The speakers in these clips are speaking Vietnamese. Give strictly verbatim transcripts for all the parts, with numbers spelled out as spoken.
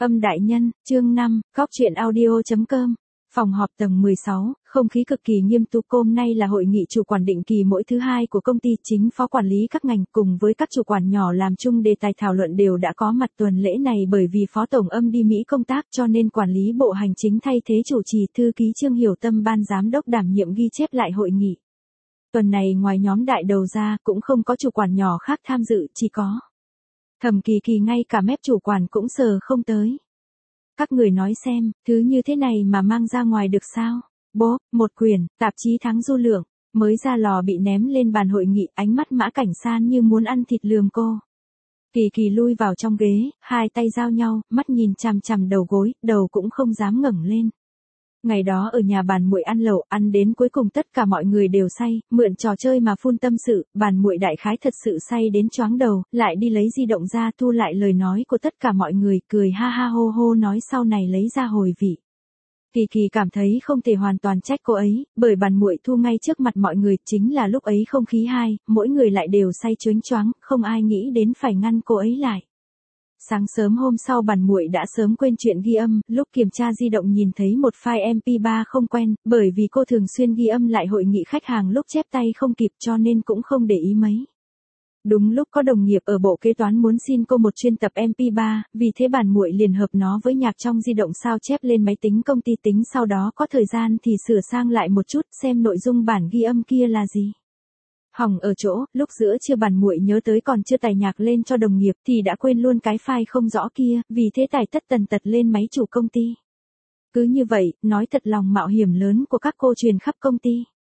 Âm đại nhân, chương năm, góc truyện audio.com. Phòng họp tầng mười sáu, không khí cực kỳ nghiêm túc. Hôm nay là hội nghị chủ quản định kỳ mỗi thứ hai của công ty, chính phó quản lý các ngành cùng với các chủ quản nhỏ làm chung đề tài thảo luận đều đã có mặt tuần lễ này. Bởi vì phó tổng Âm đi Mỹ công tác cho nên quản lý bộ hành chính thay thế chủ trì, thư ký Trương Hiểu Tâm ban giám đốc đảm nhiệm ghi chép lại hội nghị. Tuần này ngoài nhóm đại đầu ra cũng không có chủ quản nhỏ khác tham dự, chỉ có Thẩm Kỳ Kỳ, ngay cả mép chủ quản cũng sờ không tới. Các người nói xem, thứ như thế này mà mang ra ngoài được sao? Bố, một quyển, tạp chí Tháng Du Lượng, mới ra lò bị ném lên bàn hội nghị, ánh mắt Mã Cảnh San như muốn ăn thịt lườm cô. Kỳ Kỳ lui vào trong ghế, hai tay giao nhau, mắt nhìn chằm chằm đầu gối, đầu cũng không dám ngẩng lên. Ngày đó ở nhà Bàn Muội ăn lẩu, ăn đến cuối cùng tất cả mọi người đều say, mượn trò chơi mà phun tâm sự, Bàn Muội đại khái thật sự say đến choáng đầu, lại đi lấy di động ra thu lại lời nói của tất cả mọi người, cười ha ha hô hô nói sau này lấy ra hồi vị. Kỳ Kỳ cảm thấy không thể hoàn toàn trách cô ấy, bởi Bàn Muội thu ngay trước mặt mọi người, chính là lúc ấy không khí hai, mỗi người lại đều say choáng choáng, không ai nghĩ đến phải ngăn cô ấy lại. Sáng sớm hôm sau Bàn Muội đã sớm quên chuyện ghi âm, lúc kiểm tra di động nhìn thấy một file em pê ba không quen, bởi vì cô thường xuyên ghi âm lại hội nghị khách hàng lúc chép tay không kịp cho nên cũng không để ý mấy. Đúng lúc có đồng nghiệp ở bộ kế toán muốn xin cô một chuyên tập em pê ba, vì thế Bàn Muội liền hợp nó với nhạc trong di động sao chép lên máy tính công ty tính, sau đó có thời gian thì sửa sang lại một chút xem nội dung bản ghi âm kia là gì. Hỏng ở chỗ, lúc giữa trưa Bàn Muội nhớ tới còn chưa tải nhạc lên cho đồng nghiệp thì đã quên luôn cái file không rõ kia, vì thế tải tất tần tật lên máy chủ công ty. Cứ như vậy, nói thật lòng mạo hiểm lớn của các cô truyền khắp công ty.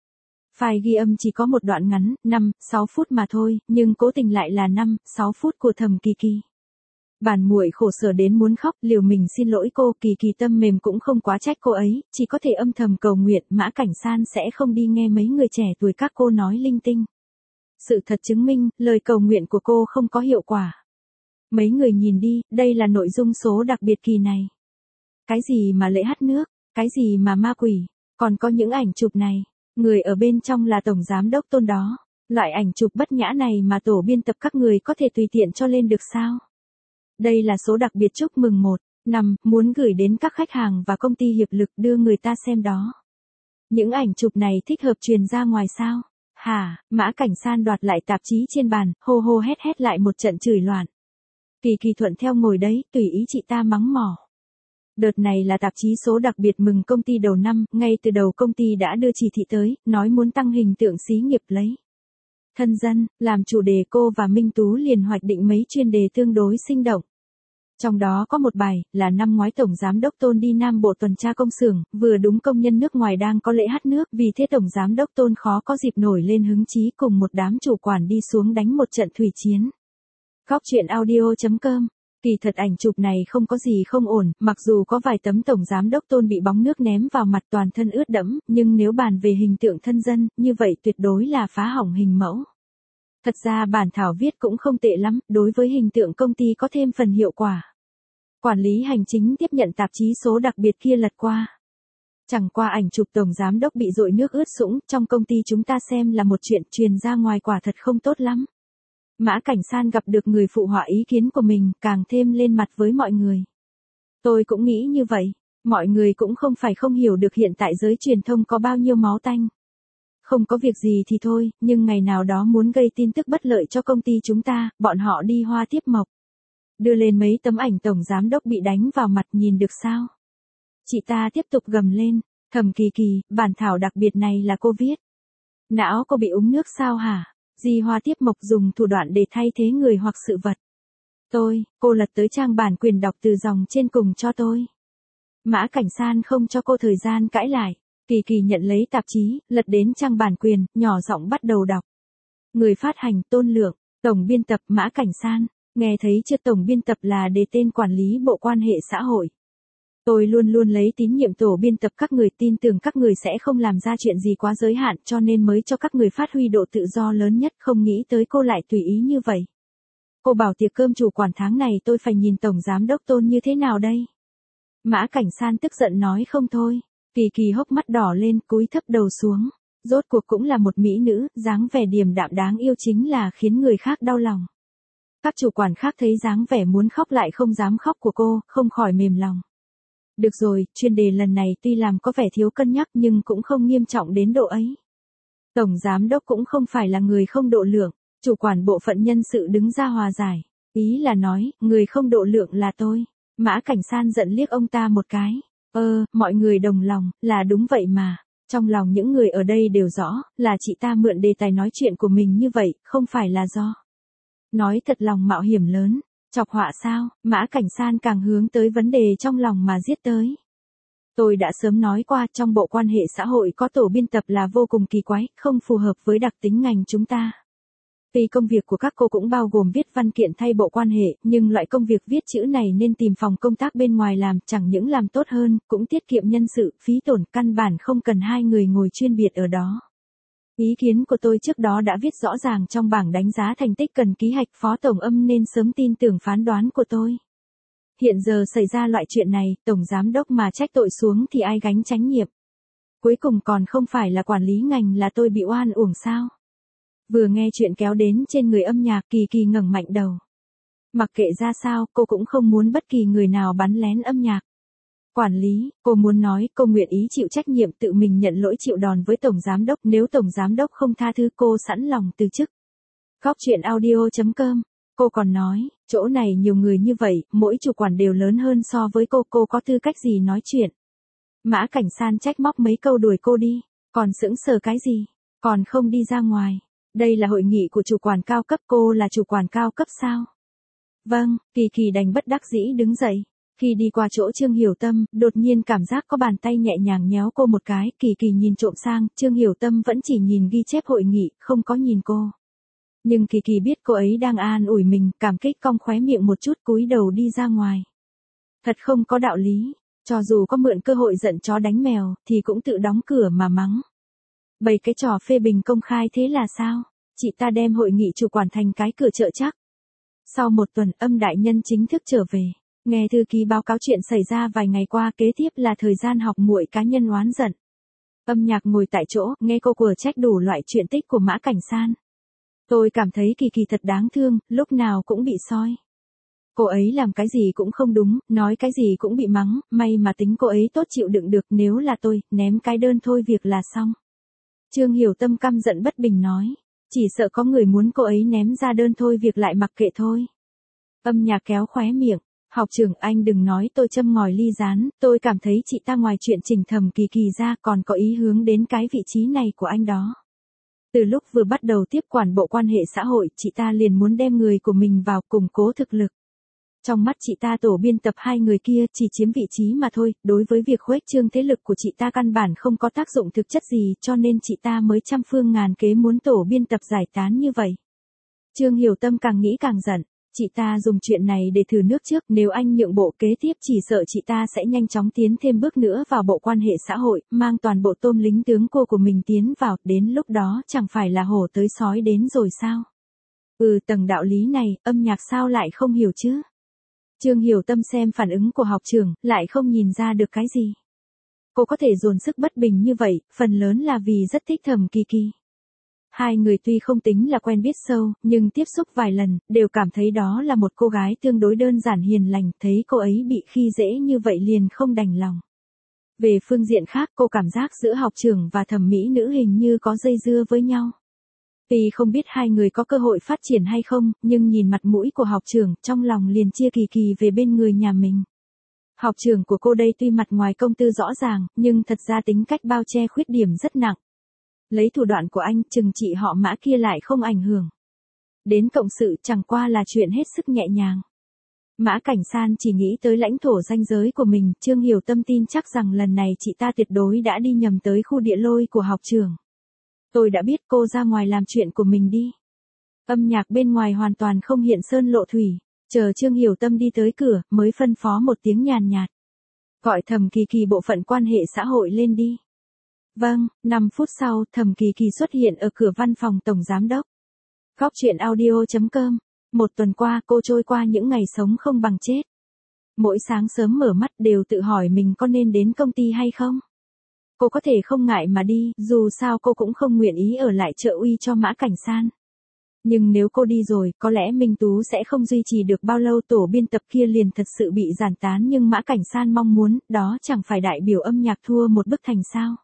File ghi âm chỉ có một đoạn ngắn, năm, sáu phút mà thôi, nhưng cố tình lại là năm, sáu phút của Thẩm Kỳ Kỳ. Bàn Muội khổ sở đến muốn khóc, liều mình xin lỗi cô, Kỳ Kỳ tâm mềm cũng không quá trách cô ấy, chỉ có thể âm thầm cầu nguyện Mã Cảnh San sẽ không đi nghe mấy người trẻ tuổi các cô nói linh tinh. Sự thật chứng minh, lời cầu nguyện của cô không có hiệu quả. Mấy người nhìn đi, đây là nội dung số đặc biệt kỳ này. Cái gì mà lễ hát nước, cái gì mà ma quỷ, còn có những ảnh chụp này. Người ở bên trong là Tổng Giám đốc Tôn đó. Loại ảnh chụp bất nhã này mà tổ biên tập các người có thể tùy tiện cho lên được sao? Đây là số đặc biệt chúc mừng một, năm, muốn gửi đến các khách hàng và công ty hiệp lực đưa người ta xem đó. Những ảnh chụp này thích hợp truyền ra ngoài sao? Hả, Mã Cảnh San đoạt lại tạp chí trên bàn, hô hô hét hét lại một trận chửi loạn. Kỳ Kỳ thuận theo ngồi đấy, tùy ý chị ta mắng mỏ. Đợt này là tạp chí số đặc biệt mừng công ty đầu năm, ngay từ đầu công ty đã đưa chỉ thị tới, nói muốn tăng hình tượng xí nghiệp lấy thân dân, làm chủ đề. Cô và Minh Tú liền hoạch định mấy chuyên đề tương đối sinh động. Trong đó có một bài, là năm ngoái Tổng Giám đốc Tôn đi Nam Bộ tuần tra công xưởng, vừa đúng công nhân nước ngoài đang có lễ hát nước, vì thế Tổng Giám đốc Tôn khó có dịp nổi lên hứng chí cùng một đám chủ quản đi xuống đánh một trận thủy chiến. Góc truyện audio.com. Kỳ thật ảnh chụp này không có gì không ổn, mặc dù có vài tấm Tổng Giám đốc Tôn bị bóng nước ném vào mặt toàn thân ướt đẫm, nhưng nếu bàn về hình tượng thân dân, như vậy tuyệt đối là phá hỏng hình mẫu. Thật ra bản thảo viết cũng không tệ lắm, đối với hình tượng công ty có thêm phần hiệu quả. Quản lý hành chính tiếp nhận tạp chí số đặc biệt kia lật qua. Chẳng qua ảnh chụp Tổng Giám đốc bị dội nước ướt sũng, trong công ty chúng ta xem là một chuyện, truyền ra ngoài quả thật không tốt lắm. Mã Cảnh San gặp được người phụ họa ý kiến của mình, càng thêm lên mặt với mọi người. Tôi cũng nghĩ như vậy, mọi người cũng không phải không hiểu được hiện tại giới truyền thông có bao nhiêu máu tanh. Không có việc gì thì thôi, nhưng ngày nào đó muốn gây tin tức bất lợi cho công ty chúng ta, bọn họ đi hoa tiếp mộc. Đưa lên mấy tấm ảnh Tổng Giám đốc bị đánh vào mặt, nhìn được sao? Chị ta tiếp tục gầm lên, Thẩm Kỳ Kỳ, bản thảo đặc biệt này là cô viết. Não cô bị uống nước sao hả? Di hoa tiếp mộc dùng thủ đoạn để thay thế người hoặc sự vật. Tôi, cô lật tới trang bản quyền đọc từ dòng trên cùng cho tôi. Mã Cảnh San không cho cô thời gian cãi lại. Kỳ Kỳ nhận lấy tạp chí, lật đến trang bản quyền, nhỏ giọng bắt đầu đọc. Người phát hành Tôn Lượng, tổng biên tập Mã Cảnh San, nghe thấy chưa? Tổng biên tập là đề tên quản lý bộ quan hệ xã hội. Tôi luôn luôn lấy tín nhiệm tổ biên tập các người, tin tưởng các người sẽ không làm ra chuyện gì quá giới hạn cho nên mới cho các người phát huy độ tự do lớn nhất, không nghĩ tới cô lại tùy ý như vậy. Cô bảo tiệc cơm chủ quản tháng này tôi phải nhìn Tổng Giám đốc Tôn như thế nào đây? Mã Cảnh San tức giận nói không thôi. Kỳ Kỳ hốc mắt đỏ lên, cúi thấp đầu xuống. Rốt cuộc cũng là một mỹ nữ, dáng vẻ điềm đạm đáng yêu chính là khiến người khác đau lòng. Các chủ quản khác thấy dáng vẻ muốn khóc lại không dám khóc của cô, không khỏi mềm lòng. Được rồi, chuyên đề lần này tuy làm có vẻ thiếu cân nhắc nhưng cũng không nghiêm trọng đến độ ấy. Tổng giám đốc cũng không phải là người không độ lượng, chủ quản bộ phận nhân sự đứng ra hòa giải. Ý là nói, người không độ lượng là tôi. Mã Cảnh San giận liếc ông ta một cái. Ơ, mọi người đồng lòng, là đúng vậy mà. Trong lòng những người ở đây đều rõ, là chị ta mượn đề tài nói chuyện của mình như vậy, không phải là do. Nói thật lòng mạo hiểm lớn, chọc họa sao, Mã Cảnh San càng hướng tới vấn đề trong lòng mà giết tới. Tôi đã sớm nói qua trong bộ quan hệ xã hội có tổ biên tập là vô cùng kỳ quái, không phù hợp với đặc tính ngành chúng ta. Vì công việc của các cô cũng bao gồm viết văn kiện thay bộ quan hệ, nhưng loại công việc viết chữ này nên tìm phòng công tác bên ngoài làm, chẳng những làm tốt hơn, cũng tiết kiệm nhân sự, phí tổn, căn bản không cần hai người ngồi chuyên biệt ở đó. Ý kiến của tôi trước đó đã viết rõ ràng trong bảng đánh giá thành tích cần ký hạch, Phó Tổng Âm nên sớm tin tưởng phán đoán của tôi. Hiện giờ xảy ra loại chuyện này, Tổng Giám đốc mà trách tội xuống thì ai gánh trách nhiệm? Cuối cùng còn không phải là quản lý ngành là tôi bị oan uổng sao? Vừa nghe chuyện kéo đến trên người âm nhạc, Kỳ Kỳ ngẩng mạnh đầu. Mặc kệ ra sao, cô cũng không muốn bất kỳ người nào bắn lén âm nhạc. Quản lý, cô muốn nói, cô nguyện ý chịu trách nhiệm tự mình nhận lỗi chịu đòn với Tổng Giám đốc, nếu Tổng Giám đốc không tha thứ cô sẵn lòng từ chức. Góc chuyện audio chấm com. Cô còn nói, chỗ này nhiều người như vậy, mỗi chủ quản đều lớn hơn so với cô, cô có tư cách gì nói chuyện. Mã Cảnh San trách móc mấy câu đuổi cô đi, còn sững sờ cái gì, còn không đi ra ngoài. Đây là hội nghị của chủ quản cao cấp, cô là chủ quản cao cấp sao? Vâng, Kỳ Kỳ đành bất đắc dĩ đứng dậy. Khi đi qua chỗ Trương Hiểu Tâm, đột nhiên cảm giác có bàn tay nhẹ nhàng nhéo cô một cái, Kỳ Kỳ nhìn trộm sang, Trương Hiểu Tâm vẫn chỉ nhìn ghi chép hội nghị, không có nhìn cô. Nhưng Kỳ Kỳ biết cô ấy đang an ủi mình, cảm kích cong khóe miệng một chút cúi đầu đi ra ngoài. Thật không có đạo lý, cho dù có mượn cơ hội giận chó đánh mèo, thì cũng tự đóng cửa mà mắng. Bày cái trò phê bình công khai thế là sao? Chị ta đem hội nghị chủ quản thành cái cửa chợ chắc. Sau một tuần, Âm đại nhân chính thức trở về. Nghe thư ký báo cáo chuyện xảy ra vài ngày qua, kế tiếp là thời gian học muội cá nhân oán giận. Âm Nhạc ngồi tại chỗ, nghe cô quở trách đủ loại chuyện tích của Mã Cảnh San. Tôi cảm thấy Kỳ Kỳ thật đáng thương, lúc nào cũng bị soi. Cô ấy làm cái gì cũng không đúng, nói cái gì cũng bị mắng, may mà tính cô ấy tốt chịu đựng được, nếu là tôi, ném cái đơn thôi việc là xong. Trương Hiểu Tâm căm giận bất bình nói, chỉ sợ có người muốn cô ấy ném ra đơn thôi việc lại mặc kệ thôi. Âm Nhạc kéo khóe miệng, học trưởng anh đừng nói tôi châm ngòi ly rán, tôi cảm thấy chị ta ngoài chuyện chỉnh thầm Kỳ Kỳ ra còn có ý hướng đến cái vị trí này của anh đó. Từ lúc vừa bắt đầu tiếp quản bộ quan hệ xã hội, chị ta liền muốn đem người của mình vào củng cố thực lực. Trong mắt chị ta tổ biên tập hai người kia chỉ chiếm vị trí mà thôi, đối với việc khuếch trương thế lực của chị ta căn bản không có tác dụng thực chất gì, cho nên chị ta mới trăm phương ngàn kế muốn tổ biên tập giải tán như vậy. Trương Hiểu Tâm càng nghĩ càng giận, chị ta dùng chuyện này để thử nước trước, nếu anh nhượng bộ kế tiếp chỉ sợ chị ta sẽ nhanh chóng tiến thêm bước nữa vào bộ quan hệ xã hội, mang toàn bộ tôm lính tướng cua của mình tiến vào, đến lúc đó chẳng phải là hổ tới sói đến rồi sao? Ừ, tầng đạo lý này, Âm Nhạc sao lại không hiểu chứ? Trương Hiểu Tâm xem phản ứng của học trưởng, lại không nhìn ra được cái gì. Cô có thể dồn sức bất bình như vậy, phần lớn là vì rất thích Thẩm Kỳ Kỳ. Hai người tuy không tính là quen biết sâu, nhưng tiếp xúc vài lần, đều cảm thấy đó là một cô gái tương đối đơn giản hiền lành, thấy cô ấy bị khi dễ như vậy liền không đành lòng. Về phương diện khác, cô cảm giác giữa học trưởng và thẩm mỹ nữ hình như có dây dưa với nhau. Tuy không biết hai người có cơ hội phát triển hay không, nhưng nhìn mặt mũi của học trưởng, trong lòng liền chia Kỳ Kỳ về bên người nhà mình. Học trưởng của cô đây tuy mặt ngoài công tư rõ ràng, nhưng thật ra tính cách bao che khuyết điểm rất nặng. Lấy thủ đoạn của anh, chừng trị họ Mã kia lại không ảnh hưởng. Đến cộng sự chẳng qua là chuyện hết sức nhẹ nhàng. Mã Cảnh San chỉ nghĩ tới lãnh thổ ranh giới của mình, Trương Hiểu Tâm tin chắc rằng lần này chị ta tuyệt đối đã đi nhầm tới khu địa lôi của học trưởng. Tôi đã biết, cô ra ngoài làm chuyện của mình đi. Âm Nhạc bên ngoài hoàn toàn không hiện sơn lộ thủy, chờ Trương Hiểu Tâm đi tới cửa, mới phân phó một tiếng nhàn nhạt. Gọi Thẩm Kỳ Kỳ bộ phận quan hệ xã hội lên đi. Vâng, năm phút sau, Thẩm Kỳ Kỳ xuất hiện ở cửa văn phòng Tổng Giám đốc. Góc chuyện audio chấm com. Một tuần qua, cô trôi qua những ngày sống không bằng chết. Mỗi sáng sớm mở mắt đều tự hỏi mình có nên đến công ty hay không. Cô có thể không ngại mà đi, dù sao cô cũng không nguyện ý ở lại trợ uy cho Mã Cảnh San. Nhưng nếu cô đi rồi, có lẽ Minh Tú sẽ không duy trì được bao lâu, tổ biên tập kia liền thật sự bị giản tán, nhưng Mã Cảnh San mong muốn, đó chẳng phải đại biểu âm nhạc thua một bức thành sao.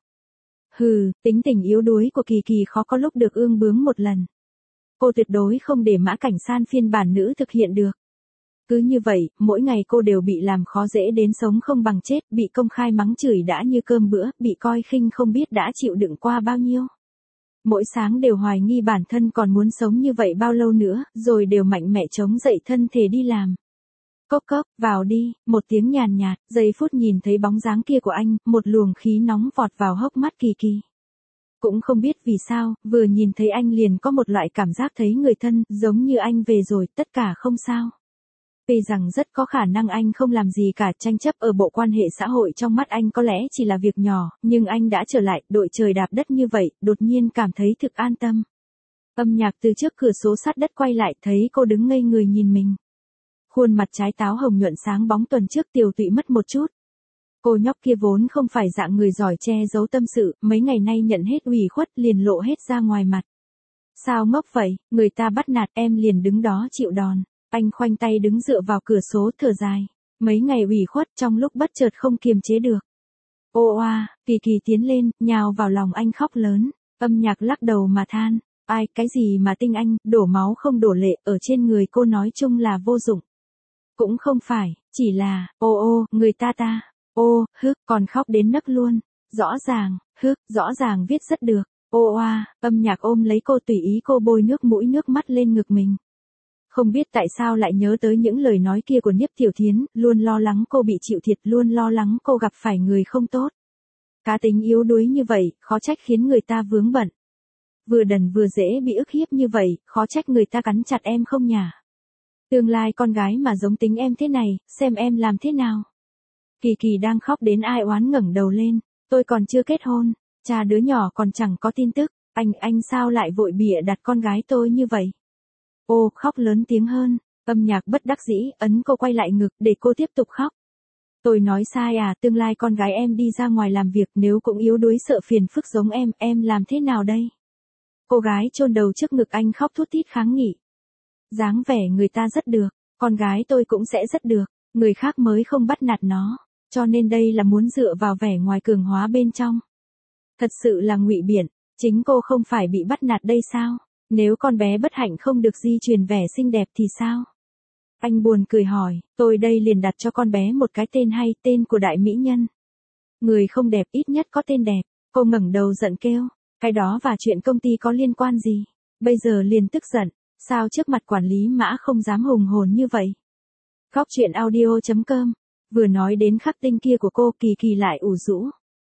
Hừ, tính tình yếu đuối của Kỳ Kỳ khó có lúc được ương bướng một lần. Cô tuyệt đối không để Mã Cảnh San phiên bản nữ thực hiện được. Cứ như vậy, mỗi ngày cô đều bị làm khó dễ đến sống không bằng chết, bị công khai mắng chửi đã như cơm bữa, bị coi khinh không biết đã chịu đựng qua bao nhiêu. Mỗi sáng đều hoài nghi bản thân còn muốn sống như vậy bao lâu nữa, rồi đều mạnh mẽ chống dậy thân thể đi làm. Cốc cốc, vào đi, một tiếng nhàn nhạt, giây phút nhìn thấy bóng dáng kia của anh, một luồng khí nóng vọt vào hốc mắt Kỳ Kỳ. Cũng không biết vì sao, vừa nhìn thấy anh liền có một loại cảm giác thấy người thân, giống như anh về rồi, tất cả không sao. Vì rằng rất có khả năng anh không làm gì cả, tranh chấp ở bộ quan hệ xã hội trong mắt anh có lẽ chỉ là việc nhỏ, nhưng anh đã trở lại, đội trời đạp đất như vậy, đột nhiên cảm thấy thực an tâm. Âm nhạc từ trước cửa sổ sát đất quay lại, thấy cô đứng ngây người nhìn mình. Khuôn mặt trái táo hồng nhuận sáng bóng, tuần trước tiều tụy mất một chút. Cô nhóc kia vốn không phải dạng người giỏi che giấu tâm sự, mấy ngày nay nhận hết ủy khuất liền lộ hết ra ngoài mặt. Sao ngốc vậy, người ta bắt nạt em liền đứng đó chịu đòn. Anh khoanh tay đứng dựa vào cửa sổ thở dài. Mấy ngày ủy khuất trong lúc bất chợt không kiềm chế được. Ô oa, Kỳ Kỳ tiến lên, nhào vào lòng anh khóc lớn. Âm nhạc lắc đầu mà than. Ai, cái gì mà tinh anh, đổ máu không đổ lệ, ở trên người cô nói chung là vô dụng. Cũng không phải, chỉ là, ô ô, người ta ta. Ô, hức, còn khóc đến nấc luôn. Rõ ràng, hức, rõ ràng viết rất được. Ô oa, âm nhạc ôm lấy cô tùy ý cô bôi nước mũi nước mắt lên ngực mình. Không biết tại sao lại nhớ tới những lời nói kia của Niếp Tiểu Thiến, luôn lo lắng cô bị chịu thiệt, luôn lo lắng cô gặp phải người không tốt. Cá tính yếu đuối như vậy, khó trách khiến người ta vướng bận. Vừa đần vừa dễ bị ức hiếp như vậy, khó trách người ta cắn chặt em không nhả. Tương lai con gái mà giống tính em thế này, xem em làm thế nào. Kỳ Kỳ đang khóc đến ai oán ngẩng đầu lên, tôi còn chưa kết hôn, cha đứa nhỏ còn chẳng có tin tức, anh, anh sao lại vội bịa đặt con gái tôi như vậy. Ô, khóc lớn tiếng hơn, âm nhạc bất đắc dĩ, ấn cô quay lại ngực để cô tiếp tục khóc. Tôi nói sai à, tương lai con gái em đi ra ngoài làm việc nếu cũng yếu đuối sợ phiền phức giống em, em làm thế nào đây? Cô gái chôn đầu trước ngực anh khóc thút thít kháng nghị. Dáng vẻ người ta rất được, con gái tôi cũng sẽ rất được, người khác mới không bắt nạt nó, cho nên đây là muốn dựa vào vẻ ngoài cường hóa bên trong. Thật sự là ngụy biện, chính cô không phải bị bắt nạt đây sao? Nếu con bé bất hạnh không được di truyền vẻ xinh đẹp thì sao? Anh buồn cười hỏi, tôi đây liền đặt cho con bé một cái tên hay, tên của đại mỹ nhân. Người không đẹp ít nhất có tên đẹp, cô ngẩng đầu giận kêu, cái đó và chuyện công ty có liên quan gì? Bây giờ liền tức giận, sao trước mặt quản lý Mã không dám hùng hồn như vậy? Góc truyện audio chấm com, vừa nói đến khắc tinh kia của cô, Kỳ Kỳ lại ủ rũ.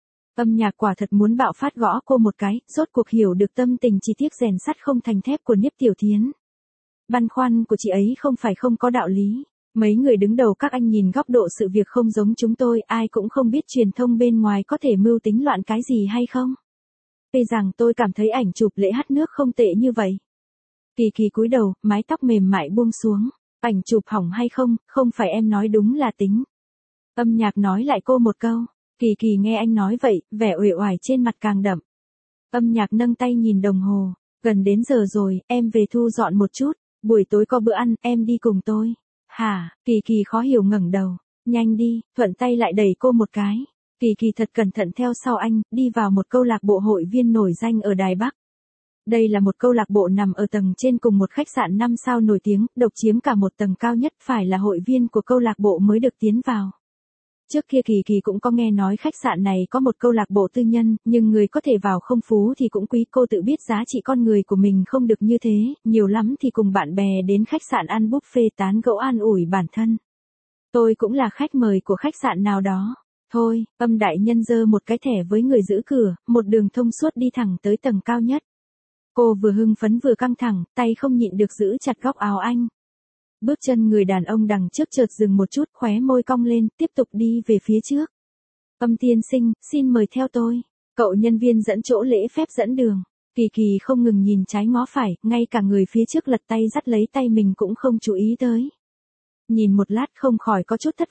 Âm nhạc quả thật muốn bạo phát gõ cô một cái, rốt cuộc hiểu được tâm tình chi tiết rèn sắt không thành thép của Niếp Tiểu Thiến. Băn khoăn của chị ấy không phải không có đạo lý. Mấy người đứng đầu các anh nhìn góc độ sự việc không giống chúng tôi, ai cũng không biết truyền thông bên ngoài có thể mưu tính loạn cái gì hay không. Tuy rằng tôi cảm thấy ảnh chụp lễ hát nước không tệ như vậy. Kỳ Kỳ cúi đầu, mái tóc mềm mại buông xuống. Ảnh chụp hỏng hay không, không phải em nói đúng là tính. Âm nhạc nói lại cô một câu. Kỳ Kỳ nghe anh nói vậy, vẻ uể oải trên mặt càng đậm. Âm nhạc nâng tay nhìn đồng hồ, gần đến giờ rồi, em về thu dọn một chút, buổi tối có bữa ăn, em đi cùng tôi. Hả, Kỳ Kỳ khó hiểu ngẩng đầu, nhanh đi, thuận tay lại đẩy cô một cái. Kỳ Kỳ thật cẩn thận theo sau anh, đi vào một câu lạc bộ hội viên nổi danh ở Đài Bắc. Đây là một câu lạc bộ nằm ở tầng trên cùng một khách sạn năm sao nổi tiếng, độc chiếm cả một tầng cao nhất, phải là hội viên của câu lạc bộ mới được tiến vào. Trước kia Kỳ Kỳ cũng có nghe nói khách sạn này có một câu lạc bộ tư nhân, nhưng người có thể vào không phú thì cũng quý, cô tự biết giá trị con người của mình không được như thế, nhiều lắm thì cùng bạn bè đến khách sạn ăn buffet tán gẫu an ủi bản thân. Tôi cũng là khách mời của khách sạn nào đó. Thôi, âm đại nhân giơ một cái thẻ với người giữ cửa, một đường thông suốt đi thẳng tới tầng cao nhất. Cô vừa hưng phấn vừa căng thẳng, tay không nhịn được giữ chặt góc áo anh. Bước chân người đàn ông đằng trước chợt dừng một chút, khóe môi cong lên, tiếp tục đi về phía trước. Âm tiên sinh, xin mời theo tôi. Cậu nhân viên dẫn chỗ lễ phép dẫn đường. Kỳ Kỳ không ngừng nhìn trái ngó phải, ngay cả người phía trước lật tay dắt lấy tay mình cũng không chú ý tới. Nhìn một lát không khỏi có chút thất vọng.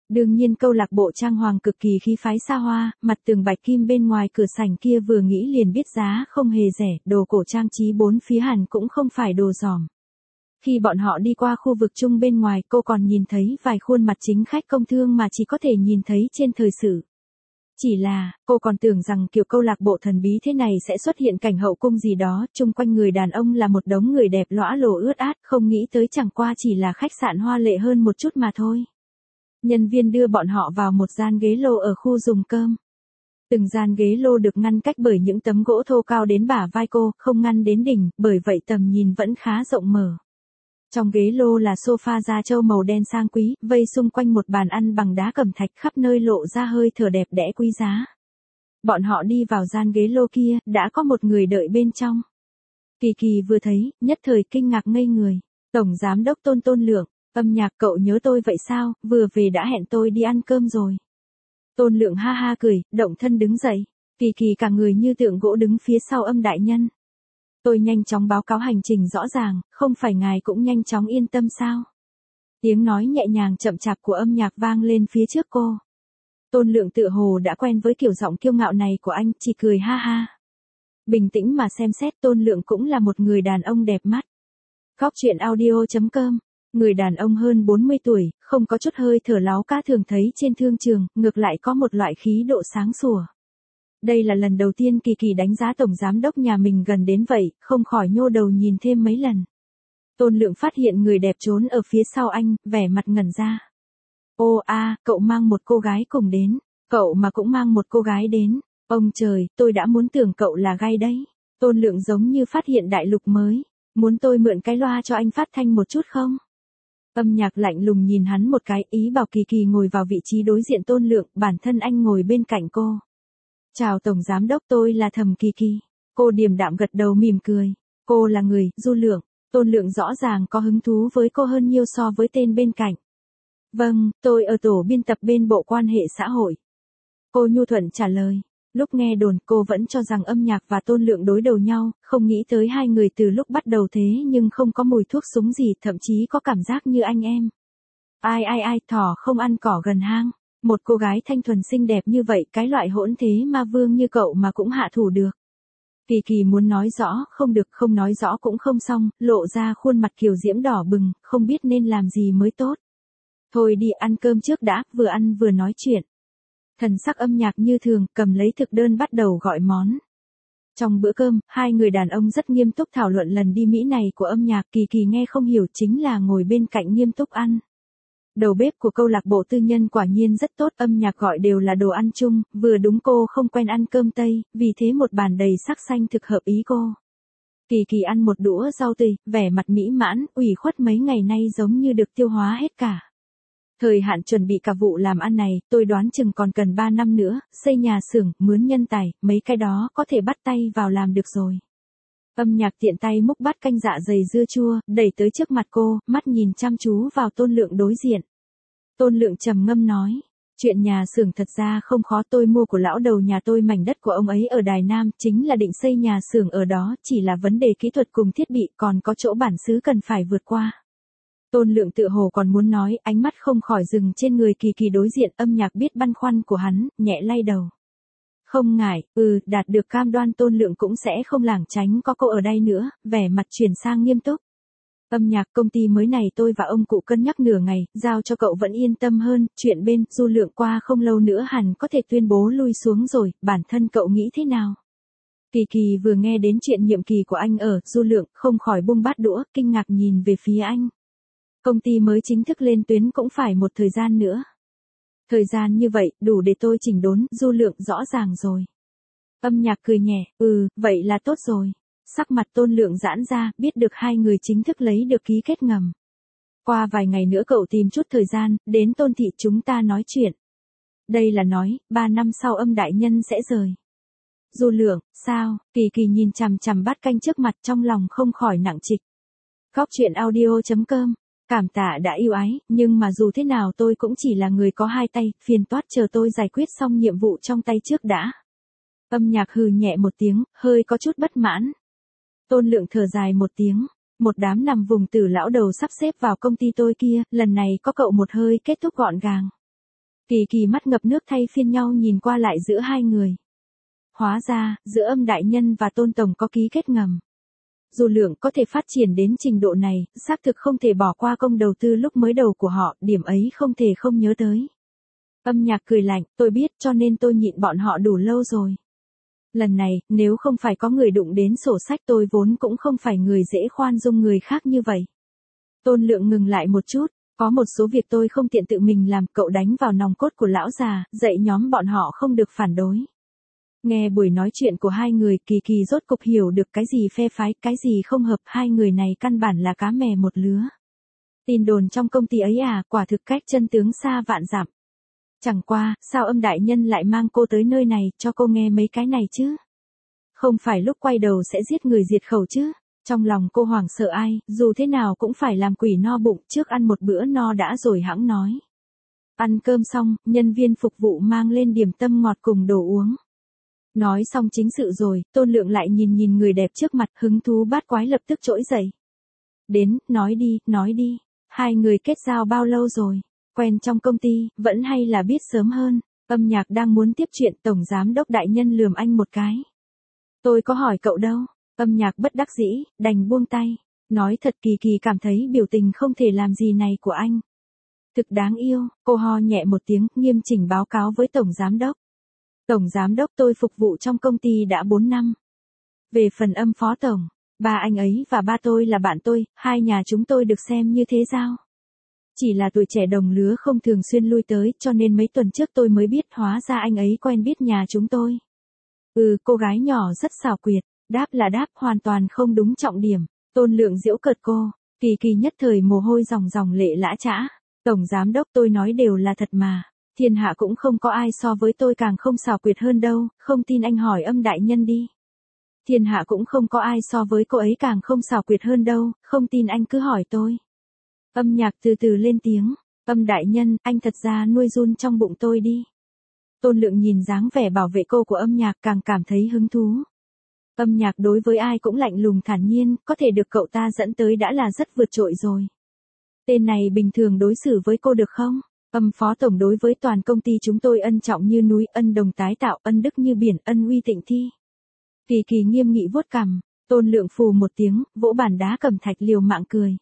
Đương nhiên câu lạc bộ trang hoàng cực kỳ khí phái xa hoa, mặt tường bạch kim bên ngoài cửa sảnh kia vừa nghĩ liền biết giá không hề rẻ, đồ cổ trang trí bốn phía hẳn cũng không phải đồ giỏm. Khi bọn họ đi qua khu vực chung bên ngoài, cô còn nhìn thấy vài khuôn mặt chính khách công thương mà chỉ có thể nhìn thấy trên thời sự. Chỉ là, cô còn tưởng rằng kiểu câu lạc bộ thần bí thế này sẽ xuất hiện cảnh hậu cung gì đó, chung quanh người đàn ông là một đống người đẹp lõa lồ ướt át, không nghĩ tới chẳng qua chỉ là khách sạn hoa lệ hơn một chút mà thôi. Nhân viên đưa bọn họ vào một gian ghế lô ở khu dùng cơm. Từng gian ghế lô được ngăn cách bởi những tấm gỗ thô cao đến bả vai cô, không ngăn đến đỉnh, bởi vậy tầm nhìn vẫn khá rộng mở. Trong ghế lô là sofa da trâu màu đen sang quý, vây xung quanh một bàn ăn bằng đá cẩm thạch khắp nơi lộ ra hơi thở đẹp đẽ quý giá. Bọn họ đi vào gian ghế lô kia, đã có một người đợi bên trong. Kỳ Kỳ vừa thấy, nhất thời kinh ngạc ngây người. Tổng giám đốc Tôn Tôn Lượng, Âm Nhạc, cậu nhớ tôi vậy sao, vừa về đã hẹn tôi đi ăn cơm rồi. Tôn Lượng ha ha cười, động thân đứng dậy. Kỳ Kỳ cả người như tượng gỗ đứng phía sau Âm đại nhân. Tôi nhanh chóng báo cáo hành trình rõ ràng, không phải ngài cũng nhanh chóng yên tâm sao? Tiếng nói nhẹ nhàng chậm chạp của Âm Nhạc vang lên phía trước cô. Tôn Lượng tựa hồ đã quen với kiểu giọng kiêu ngạo này của anh, chỉ cười ha ha. Bình tĩnh mà xem xét, Tôn Lượng cũng là một người đàn ông đẹp mắt. Góc truyện audio chấm com. Người đàn ông hơn bốn mươi tuổi, không có chút hơi thở láo cá thường thấy trên thương trường, ngược lại có một loại khí độ sáng sủa. Đây là lần đầu tiên Kỳ Kỳ đánh giá tổng giám đốc nhà mình gần đến vậy, không khỏi nhô đầu nhìn thêm mấy lần. Tôn Lượng phát hiện người đẹp trốn ở phía sau anh, vẻ mặt ngẩn ra. Ô a, cậu mang một cô gái cùng đến, cậu mà cũng mang một cô gái đến. Ông trời, tôi đã muốn tưởng cậu là gay đấy. Tôn Lượng giống như phát hiện đại lục mới. Muốn tôi mượn cái loa cho anh phát thanh một chút không? Âm Nhạc lạnh lùng nhìn hắn một cái, ý bảo Kỳ Kỳ ngồi vào vị trí đối diện Tôn Lượng, bản thân anh ngồi bên cạnh cô. Chào Tổng Giám Đốc, tôi là Thẩm Kỳ Kỳ. Cô điềm đạm gật đầu mỉm cười. Cô là người, Du Lượng. Tôn Lượng rõ ràng có hứng thú với cô hơn nhiều so với tên bên cạnh. Vâng, tôi ở tổ biên tập bên Bộ Quan hệ Xã hội. Cô nhu thuận trả lời. Lúc nghe đồn cô vẫn cho rằng Âm Nhạc và Tôn Lượng đối đầu nhau, không nghĩ tới hai người từ lúc bắt đầu thế nhưng không có mùi thuốc súng gì, thậm chí có cảm giác như anh em. Ai ai ai, thỏ không ăn cỏ gần hang. Một cô gái thanh thuần xinh đẹp như vậy, cái loại hỗn thế ma vương như cậu mà cũng hạ thủ được. Kỳ Kỳ muốn nói rõ, không được, không nói rõ cũng không xong, lộ ra khuôn mặt kiều diễm đỏ bừng, không biết nên làm gì mới tốt. Thôi đi ăn cơm trước đã, vừa ăn vừa nói chuyện. Thần sắc Âm Nhạc như thường, cầm lấy thực đơn bắt đầu gọi món. Trong bữa cơm, hai người đàn ông rất nghiêm túc thảo luận lần đi Mỹ này của Âm Nhạc. Kỳ Kỳ nghe không hiểu, chính là ngồi bên cạnh nghiêm túc ăn. Đầu bếp của câu lạc bộ tư nhân quả nhiên rất tốt, Âm Nhạc gọi đều là đồ ăn chung, vừa đúng cô không quen ăn cơm Tây, vì thế một bàn đầy sắc xanh thực hợp ý cô. Kỳ Kỳ ăn một đũa rau tươi, vẻ mặt mỹ mãn, ủy khuất mấy ngày nay giống như được tiêu hóa hết cả. Thời hạn chuẩn bị cả vụ làm ăn này, tôi đoán chừng còn cần ba năm nữa, xây nhà xưởng, mướn nhân tài, mấy cái đó có thể bắt tay vào làm được rồi. Âm Nhạc tiện tay múc bát canh dạ dày dưa chua, đẩy tới trước mặt cô, mắt nhìn chăm chú vào Tôn Lượng đối diện. Tôn Lượng trầm ngâm nói, chuyện nhà xưởng thật ra không khó, tôi mua của lão đầu nhà tôi mảnh đất của ông ấy ở Đài Nam, chính là định xây nhà xưởng ở đó, chỉ là vấn đề kỹ thuật cùng thiết bị, còn có chỗ bản xứ cần phải vượt qua. Tôn Lượng tự hồ còn muốn nói, ánh mắt không khỏi dừng trên người Kỳ Kỳ đối diện. Âm Nhạc biết băn khoăn của hắn, nhẹ lay đầu. Không ngại, ừ, đạt được cam đoan Tôn Lượng cũng sẽ không lảng tránh có cô ở đây nữa, vẻ mặt chuyển sang nghiêm túc. Âm Nhạc, công ty mới này tôi và ông cụ cân nhắc nửa ngày, giao cho cậu vẫn yên tâm hơn, chuyện bên Du Lượng qua không lâu nữa hẳn có thể tuyên bố lui xuống rồi, bản thân cậu nghĩ thế nào? Kỳ Kỳ vừa nghe đến chuyện nhiệm kỳ của anh ở Du Lượng, không khỏi buông bát đũa, kinh ngạc nhìn về phía anh. Công ty mới chính thức lên tuyến cũng phải một thời gian nữa. Thời gian như vậy, đủ để tôi chỉnh đốn, Du Lượng rõ ràng rồi. Âm Nhạc cười nhẹ, ừ, vậy là tốt rồi. Sắc mặt Tôn Lượng giãn ra, biết được hai người chính thức lấy được ký kết ngầm. Qua vài ngày nữa cậu tìm chút thời gian, đến Tôn thị chúng ta nói chuyện. Đây là nói, ba năm sau Âm đại nhân sẽ rời. Du Lượng, sao? Kỳ Kỳ nhìn chằm chằm bát canh trước mặt, trong lòng không khỏi nặng trịch. Góc truyện audio chấm com. Cảm tạ đã yêu ái, nhưng mà dù thế nào tôi cũng chỉ là người có hai tay, phiền toát chờ tôi giải quyết xong nhiệm vụ trong tay trước đã. Âm Nhạc hừ nhẹ một tiếng, hơi có chút bất mãn. Tôn Lượng thở dài một tiếng, một đám nằm vùng tử lão đầu sắp xếp vào công ty tôi kia, lần này có cậu một hơi kết thúc gọn gàng. Kỳ Kỳ mắt ngập nước thay phiên nhau nhìn qua lại giữa hai người. Hóa ra, giữa Âm đại nhân và Tôn tổng có ký kết ngầm. Dù Lượng có thể phát triển đến trình độ này, xác thực không thể bỏ qua công đầu tư lúc mới đầu của họ, điểm ấy không thể không nhớ tới. Âm Nhạc cười lạnh, tôi biết cho nên tôi nhịn bọn họ đủ lâu rồi. Lần này, nếu không phải có người đụng đến sổ sách tôi vốn cũng không phải người dễ khoan dung người khác như vậy. Tôn Lượng ngừng lại một chút, có một số việc tôi không tiện tự mình làm, cậu đánh vào nòng cốt của lão già, dạy nhóm bọn họ không được phản đối. Nghe buổi nói chuyện của hai người, Kỳ Kỳ rốt cục hiểu được cái gì phe phái, cái gì không hợp, hai người này căn bản là cá mè một lứa. Tin đồn trong công ty ấy à, quả thực cách chân tướng xa vạn dặm. Chẳng qua, sao Âm đại nhân lại mang cô tới nơi này, cho cô nghe mấy cái này chứ? Không phải lúc quay đầu sẽ giết người diệt khẩu chứ? Trong lòng cô hoảng sợ ai, dù thế nào cũng phải làm quỷ no bụng, trước ăn một bữa no đã rồi hẵng nói. Ăn cơm xong, nhân viên phục vụ mang lên điểm tâm ngọt cùng đồ uống. Nói xong chính sự rồi, Tôn Lượng lại nhìn nhìn người đẹp trước mặt, hứng thú bát quái lập tức trỗi dậy. Đến, nói đi, nói đi, hai người kết giao bao lâu rồi? Quen trong công ty, vẫn hay là biết sớm hơn? Âm Nhạc đang muốn tiếp chuyện, Tổng Giám Đốc đại nhân lườm anh một cái. Tôi có hỏi cậu đâu? Âm Nhạc bất đắc dĩ, đành buông tay. Nói thật, Kỳ Kỳ cảm thấy biểu tình không thể làm gì này của anh. Thực đáng yêu, cô ho nhẹ một tiếng, nghiêm chỉnh báo cáo với Tổng Giám Đốc. Tổng Giám Đốc, tôi phục vụ trong công ty đã bốn năm. Về phần Âm Phó Tổng, ba anh ấy và ba tôi là bạn tôi, hai nhà chúng tôi được xem như thế giao. Chỉ là tuổi trẻ đồng lứa không thường xuyên lui tới, cho nên mấy tuần trước tôi mới biết, hóa ra anh ấy quen biết nhà chúng tôi. Ừ, cô gái nhỏ rất xảo quyệt, đáp là đáp, hoàn toàn không đúng trọng điểm. Tôn Lượng giễu cợt cô, Kỳ Kỳ nhất thời mồ hôi ròng ròng lệ lã chã. Tổng Giám Đốc, tôi nói đều là thật mà. Thiên hạ cũng không có ai so với tôi càng không xảo quyệt hơn đâu, không tin anh hỏi Âm đại nhân đi. Thiên hạ cũng không có ai so với cô ấy càng không xảo quyệt hơn đâu, không tin anh cứ hỏi tôi. Âm Nhạc từ từ lên tiếng, Âm đại nhân, anh thật ra nuôi run trong bụng tôi đi. Tôn Lượng nhìn dáng vẻ bảo vệ cô của Âm Nhạc càng cảm thấy hứng thú. Âm Nhạc đối với ai cũng lạnh lùng thản nhiên, có thể được cậu ta dẫn tới đã là rất vượt trội rồi. Tên này bình thường đối xử với cô được không? Âm Phó Tổng đối với toàn công ty chúng tôi ân trọng như núi, ân đồng tái tạo, ân đức như biển, ân uy tịnh thi. Kỳ Kỳ nghiêm nghị vuốt cằm, Tôn Lượng phù một tiếng, vỗ bàn đá cẩm thạch liều mạng cười.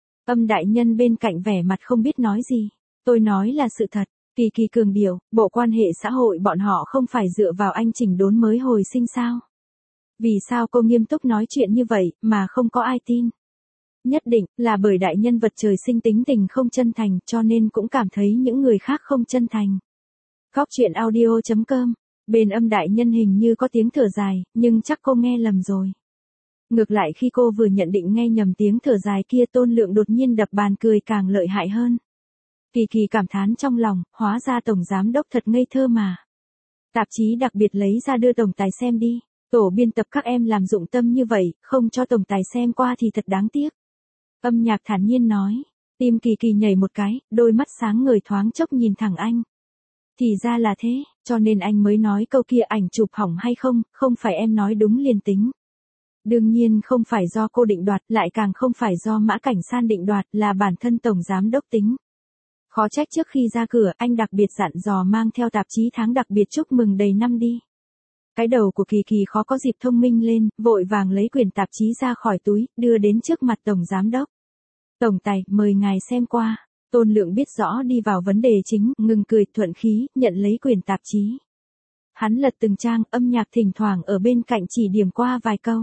Âm đại nhân bên cạnh vẻ mặt không biết nói gì. Tôi nói là sự thật. Kỳ Kỳ cường điệu, bộ quan hệ xã hội bọn họ không phải dựa vào anh chỉnh đốn mới hồi sinh sao? Vì sao cô nghiêm túc nói chuyện như vậy, mà không có ai tin? Nhất định, là bởi đại nhân vật trời sinh tính tình không chân thành, cho nên cũng cảm thấy những người khác không chân thành. Góc truyện audio chấm com, bên Âm đại nhân hình như có tiếng thở dài, nhưng chắc cô nghe lầm rồi. Ngược lại khi cô vừa nhận định nghe nhầm tiếng thở dài kia, Tôn Lượng đột nhiên đập bàn cười càng lợi hại hơn. Kỳ Kỳ cảm thán trong lòng, hóa ra Tổng Giám Đốc thật ngây thơ mà. Tạp chí đặc biệt lấy ra đưa Tổng Tài xem đi. Tổ biên tập các em làm dụng tâm như vậy, không cho Tổng Tài xem qua thì thật đáng tiếc. Âm Nhạc thản nhiên nói. Tim Kỳ Kỳ nhảy một cái, đôi mắt sáng ngời thoáng chốc nhìn thẳng anh. Thì ra là thế, cho nên anh mới nói câu kia ảnh chụp hỏng hay không, không phải em nói đúng liền tính. Đương nhiên không phải do cô định đoạt, lại càng không phải do Mã Cảnh San định đoạt, là bản thân Tổng Giám Đốc tính. Khó trách trước khi ra cửa, anh đặc biệt dặn dò mang theo tạp chí tháng đặc biệt chúc mừng đầy năm đi. Cái đầu của Kỳ Kỳ khó có dịp thông minh lên, vội vàng lấy quyển tạp chí ra khỏi túi, đưa đến trước mặt Tổng Giám Đốc. Tổng Tài, mời ngài xem qua. Tôn Lượng biết rõ đi vào vấn đề chính, ngừng cười thuận khí, nhận lấy quyển tạp chí. Hắn lật từng trang, Âm Nhạc thỉnh thoảng ở bên cạnh chỉ điểm qua vài câu.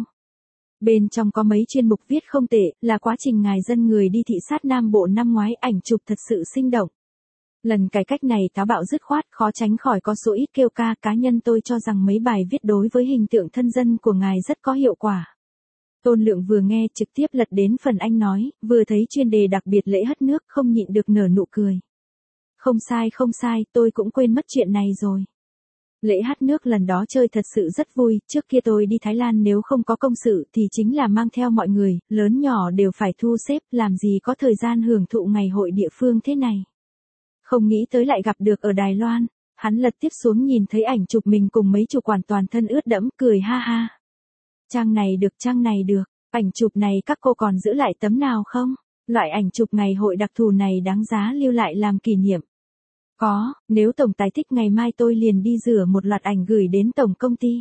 Bên trong có mấy chuyên mục viết không tệ, là quá trình ngài dân người đi thị sát Nam Bộ năm ngoái, ảnh chụp thật sự sinh động. Lần cải cách này táo bạo dứt khoát, khó tránh khỏi có số ít kêu ca, cá nhân tôi cho rằng mấy bài viết đối với hình tượng thân dân của ngài rất có hiệu quả. Tôn Lượng vừa nghe trực tiếp lật đến phần anh nói, vừa thấy chuyên đề đặc biệt lễ hất nước, không nhịn được nở nụ cười. Không sai không sai, tôi cũng quên mất chuyện này rồi. Lễ hát nước lần đó chơi thật sự rất vui, trước kia tôi đi Thái Lan nếu không có công sự thì chính là mang theo mọi người, lớn nhỏ đều phải thu xếp, làm gì có thời gian hưởng thụ ngày hội địa phương thế này. Không nghĩ tới lại gặp được ở Đài Loan, hắn lật tiếp xuống nhìn thấy ảnh chụp mình cùng mấy chủ quản toàn thân ướt đẫm, cười ha ha. Trang này được, trang này được, ảnh chụp này các cô còn giữ lại tấm nào không? Loại ảnh chụp ngày hội đặc thù này đáng giá lưu lại làm kỷ niệm. Có, nếu tổng tài thích ngày mai tôi liền đi rửa một loạt ảnh gửi đến tổng công ty.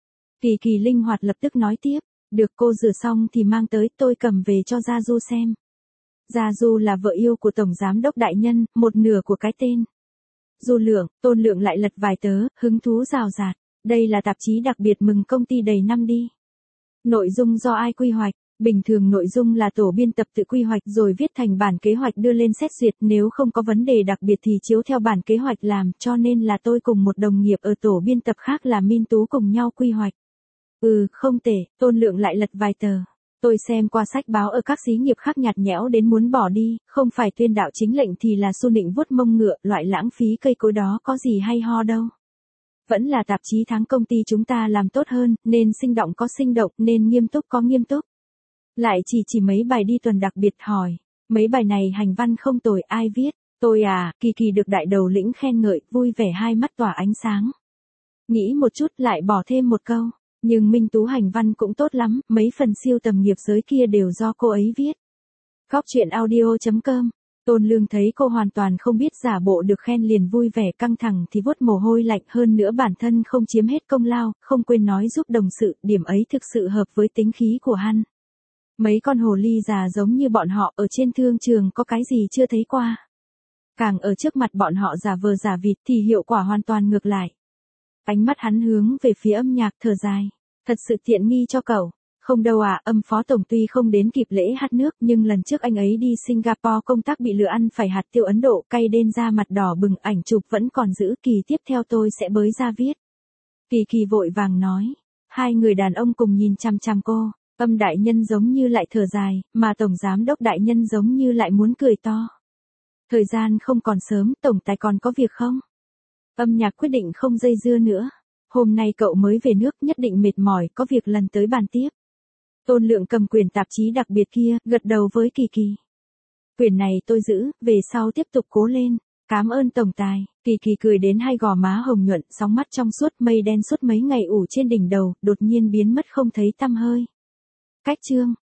Kỳ Kỳ linh hoạt lập tức nói tiếp, được cô rửa xong thì mang tới tôi cầm về cho Gia Du xem. Gia Du là vợ yêu của tổng giám đốc đại nhân, một nửa của cái tên. Du Lượng, Tôn Lượng lại lật vài tớ, hứng thú rào rạt. Đây là tạp chí đặc biệt mừng công ty đầy năm đi. Nội dung do ai quy hoạch? Bình thường nội dung là tổ biên tập tự quy hoạch rồi viết thành bản kế hoạch đưa lên xét duyệt, nếu không có vấn đề đặc biệt thì chiếu theo bản kế hoạch làm, cho nên là tôi cùng một đồng nghiệp ở tổ biên tập khác là Minh Tú cùng nhau quy hoạch. Ừ, không tệ, Tôn Lượng lại lật vài tờ. Tôi xem qua sách báo ở các xí nghiệp khác nhạt nhẽo đến muốn bỏ đi, không phải tuyên đạo chính lệnh thì là xu nịnh vuốt mông ngựa, loại lãng phí cây cối đó có gì hay ho đâu. Vẫn là tạp chí tháng công ty chúng ta làm tốt hơn, nên sinh động có sinh động, nên nghiêm túc có nghiêm túc. Lại chỉ chỉ mấy bài đi tuần đặc biệt hỏi, mấy bài này hành văn không tồi, ai viết? Tôi à, Kỳ Kỳ được đại đầu lĩnh khen ngợi, vui vẻ hai mắt tỏa ánh sáng. Nghĩ một chút lại bỏ thêm một câu, nhưng Minh Tú hành văn cũng tốt lắm, mấy phần siêu tầm nghiệp giới kia đều do cô ấy viết. Góc chuyện audio chấm com. Tôn Lương thấy cô hoàn toàn không biết giả bộ được khen liền vui vẻ, căng thẳng thì vuốt mồ hôi lạnh, hơn nữa bản thân không chiếm hết công lao, không quên nói giúp đồng sự, điểm ấy thực sự hợp với tính khí của hắn. Mấy con hồ ly già giống như bọn họ ở trên thương trường có cái gì chưa thấy qua. Càng ở trước mặt bọn họ giả vờ giả vịt thì hiệu quả hoàn toàn ngược lại. Ánh mắt hắn hướng về phía âm nhạc, thở dài. Thật sự tiện nghi cho cậu. Không đâu à, Âm phó tổng tuy không đến kịp lễ hát nước nhưng lần trước anh ấy đi Singapore công tác bị lừa ăn phải hạt tiêu Ấn Độ, cay đến da mặt đỏ bừng, ảnh chụp vẫn còn giữ, kỳ tiếp theo tôi sẽ bới ra viết. Kỳ Kỳ vội vàng nói. Hai người đàn ông cùng nhìn chăm chăm cô. Âm đại nhân giống như lại thở dài, mà tổng giám đốc đại nhân giống như lại muốn cười to. Thời gian không còn sớm, tổng tài còn có việc không? Âm nhạc quyết định không dây dưa nữa. Hôm nay cậu mới về nước, nhất định mệt mỏi, có việc lần tới bàn tiếp. Tôn Lượng cầm quyển tạp chí đặc biệt kia, gật đầu với Kỳ Kỳ. Quyển này tôi giữ, về sau tiếp tục cố lên. Cám ơn tổng tài. Kỳ Kỳ cười đến hai gò má hồng nhuận, sóng mắt trong suốt, mây đen suốt mấy ngày ủ trên đỉnh đầu, đột nhiên biến mất không thấy tăm hơi. Cách chương